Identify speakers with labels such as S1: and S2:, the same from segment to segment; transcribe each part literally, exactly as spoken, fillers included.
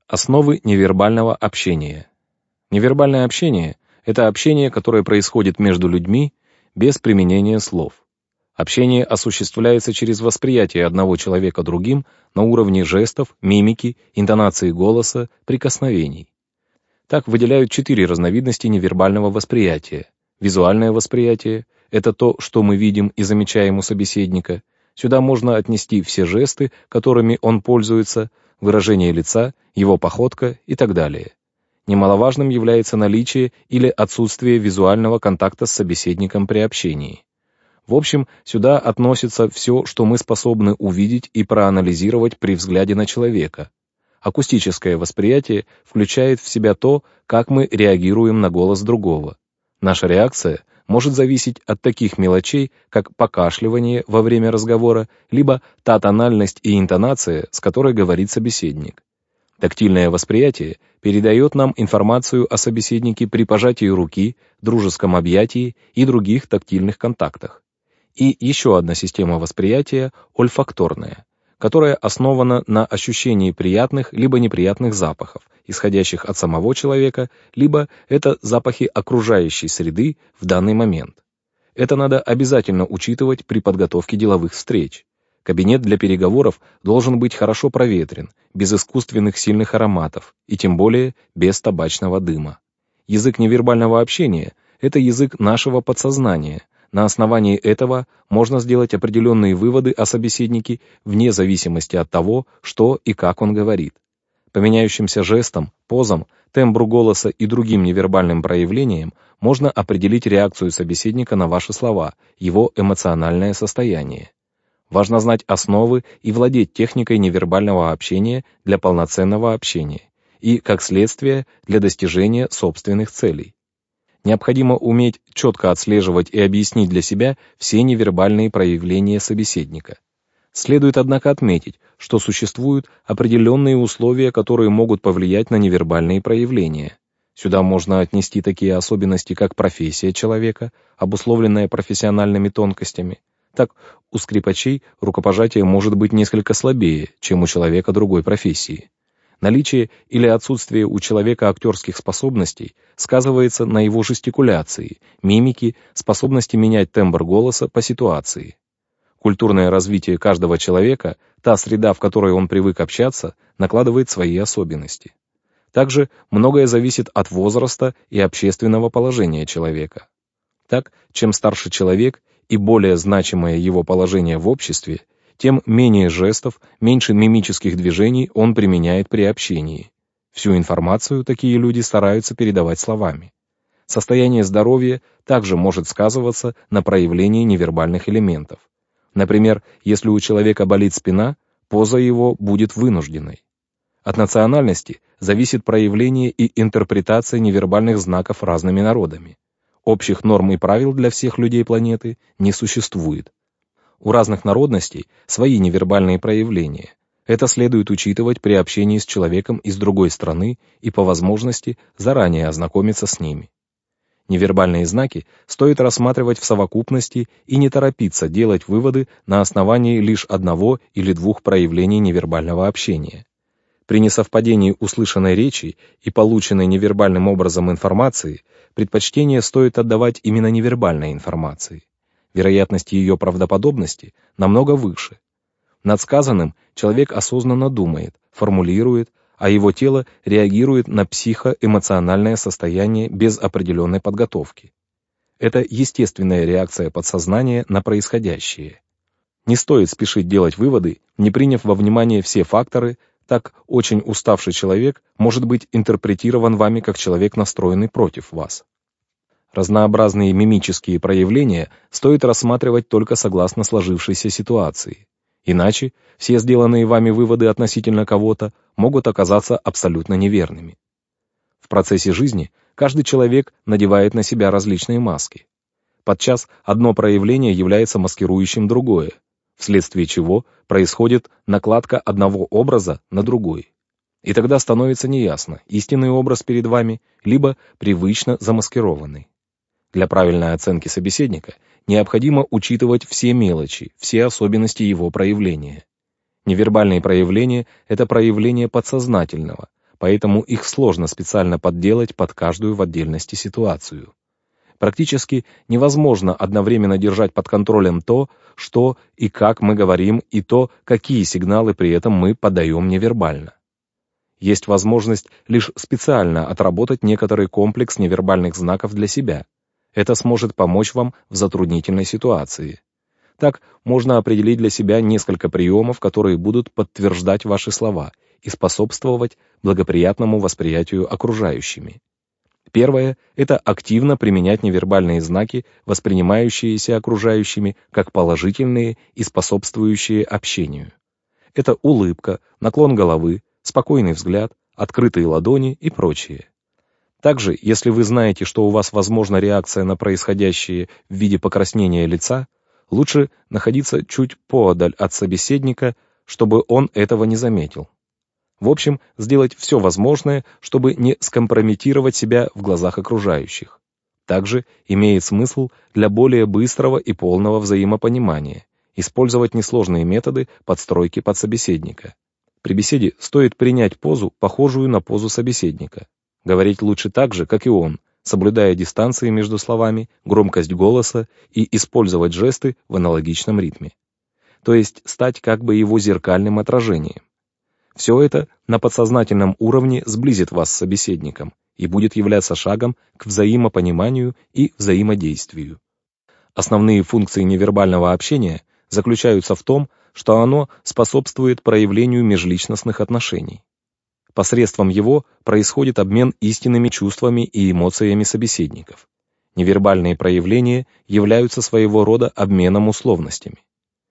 S1: Основы невербального общения. Невербальное общение — это общение, которое происходит между людьми без применения слов. Общение осуществляется через восприятие одного человека другим на уровне жестов, мимики, интонации голоса, прикосновений. Так выделяют четыре разновидности невербального восприятия. Визуальное восприятие — это то, что мы видим и замечаем у собеседника. Сюда можно отнести все жесты, которыми он пользуется, выражение лица, его походка и так далее. Немаловажным является наличие или отсутствие визуального контакта с собеседником при общении. В общем, сюда относится все, что мы способны увидеть и проанализировать при взгляде на человека. Акустическое восприятие включает в себя то, как мы реагируем на голос другого. Наша реакция может зависеть от таких мелочей, как покашливание во время разговора, либо та тональность и интонация, с которой говорит собеседник. Тактильное восприятие передает нам информацию о собеседнике при пожатии руки, дружеском объятии и других тактильных контактах. И еще одна система восприятия – ольфакторная, которая основана на ощущении приятных либо неприятных запахов, исходящих от самого человека, либо это запахи окружающей среды в данный момент. Это надо обязательно учитывать при подготовке деловых встреч. Кабинет для переговоров должен быть хорошо проветрен, без искусственных сильных ароматов, и тем более без табачного дыма. Язык невербального общения – это язык нашего подсознания. На основании этого можно сделать определенные выводы о собеседнике вне зависимости от того, что и как он говорит. По меняющимся жестам, позам, тембру голоса и другим невербальным проявлениям можно определить реакцию собеседника на ваши слова, его эмоциональное состояние. Важно знать основы и владеть техникой невербального общения для полноценного общения и, как следствие, для достижения собственных целей. Необходимо уметь четко отслеживать и объяснить для себя все невербальные проявления собеседника. Следует, однако, отметить, что существуют определенные условия, которые могут повлиять на невербальные проявления. Сюда можно отнести такие особенности, как профессия человека, обусловленная профессиональными тонкостями. Так, у скрипачей рукопожатие может быть несколько слабее, чем у человека другой профессии. Наличие или отсутствие у человека актерских способностей сказывается на его жестикуляции, мимике, способности менять тембр голоса по ситуации. Культурное развитие каждого человека, та среда, в которой он привык общаться, накладывает свои особенности. Также многое зависит от возраста и общественного положения человека. Так, чем старше человек и более значимое его положение в обществе, тем менее жестов, меньше мимических движений он применяет при общении. Всю информацию такие люди стараются передавать словами. Состояние здоровья также может сказываться на проявлении невербальных элементов. Например, если у человека болит спина, поза его будет вынужденной. От национальности зависит проявление и интерпретация невербальных знаков разными народами. Общих норм и правил для всех людей планеты не существует. У разных народностей свои невербальные проявления. Это следует учитывать при общении с человеком из другой страны и, по возможности, заранее ознакомиться с ними. Невербальные знаки стоит рассматривать в совокупности и не торопиться делать выводы на основании лишь одного или двух проявлений невербального общения. При несовпадении услышанной речи и полученной невербальным образом информации предпочтение стоит отдавать именно невербальной информации. Вероятность ее правдоподобности намного выше. Над сказанным человек осознанно думает, формулирует, а его тело реагирует на психоэмоциональное состояние без определенной подготовки. Это естественная реакция подсознания на происходящее. Не стоит спешить делать выводы, не приняв во внимание все факторы, так очень уставший человек может быть интерпретирован вами как человек, настроенный против вас. Разнообразные мимические проявления стоит рассматривать только согласно сложившейся ситуации. Иначе все сделанные вами выводы относительно кого-то могут оказаться абсолютно неверными. В процессе жизни каждый человек надевает на себя различные маски. Подчас одно проявление является маскирующим другое, вследствие чего происходит накладка одного образа на другой. И тогда становится неясно, истинный образ перед вами, либо привычно замаскированный. Для правильной оценки собеседника необходимо учитывать все мелочи, все особенности его проявления. Невербальные проявления – это проявление подсознательного, поэтому их сложно специально подделать под каждую в отдельности ситуацию. Практически невозможно одновременно держать под контролем то, что и как мы говорим, и то, какие сигналы при этом мы подаем невербально. Есть возможность лишь специально отработать некоторый комплекс невербальных знаков для себя. Это сможет помочь вам в затруднительной ситуации. Так, можно определить для себя несколько приемов, которые будут подтверждать ваши слова и способствовать благоприятному восприятию окружающими. Первое – это активно применять невербальные знаки, воспринимающиеся окружающими как положительные и способствующие общению. Это улыбка, наклон головы, спокойный взгляд, открытые ладони и прочее. Также, если вы знаете, что у вас возможна реакция на происходящее в виде покраснения лица, лучше находиться чуть поодаль от собеседника, чтобы он этого не заметил. В общем, сделать все возможное, чтобы не скомпрометировать себя в глазах окружающих. Также имеет смысл для более быстрого и полного взаимопонимания использовать несложные методы подстройки под собеседника. При беседе стоит принять позу, похожую на позу собеседника. Говорить лучше так же, как и он, соблюдая дистанции между словами, громкость голоса и использовать жесты в аналогичном ритме. То есть стать как бы его зеркальным отражением. Все это на подсознательном уровне сблизит вас с собеседником и будет являться шагом к взаимопониманию и взаимодействию. Основные функции невербального общения заключаются в том, что оно способствует проявлению межличностных отношений. Посредством его происходит обмен истинными чувствами и эмоциями собеседников. Невербальные проявления являются своего рода обменом условностями.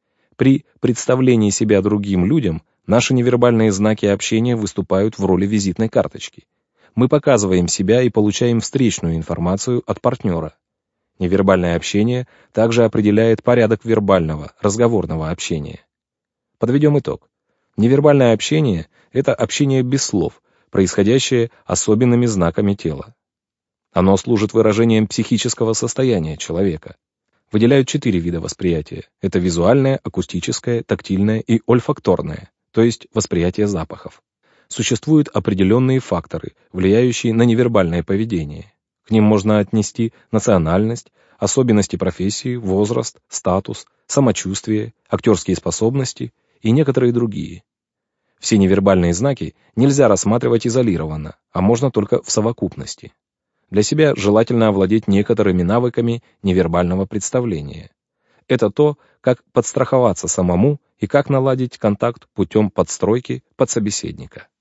S1: При представлении себя другим людям наши невербальные знаки общения выступают в роли визитной карточки. Мы показываем себя и получаем встречную информацию от партнера. Невербальное общение также определяет порядок вербального, разговорного общения. Подведем итог. Невербальное общение – это общение без слов, происходящее особенными знаками тела. Оно служит выражением психического состояния человека. Выделяют четыре вида восприятия. Это визуальное, акустическое, тактильное и ольфакторное, то есть восприятие запахов. Существуют определенные факторы, влияющие на невербальное поведение. К ним можно отнести национальность, особенности профессии, возраст, статус, самочувствие, актерские способности и некоторые другие. Все невербальные знаки нельзя рассматривать изолированно, а можно только в совокупности. Для себя желательно овладеть некоторыми навыками невербального представления. Это то, как подстраховаться самому и как наладить контакт путем подстройки под собеседника.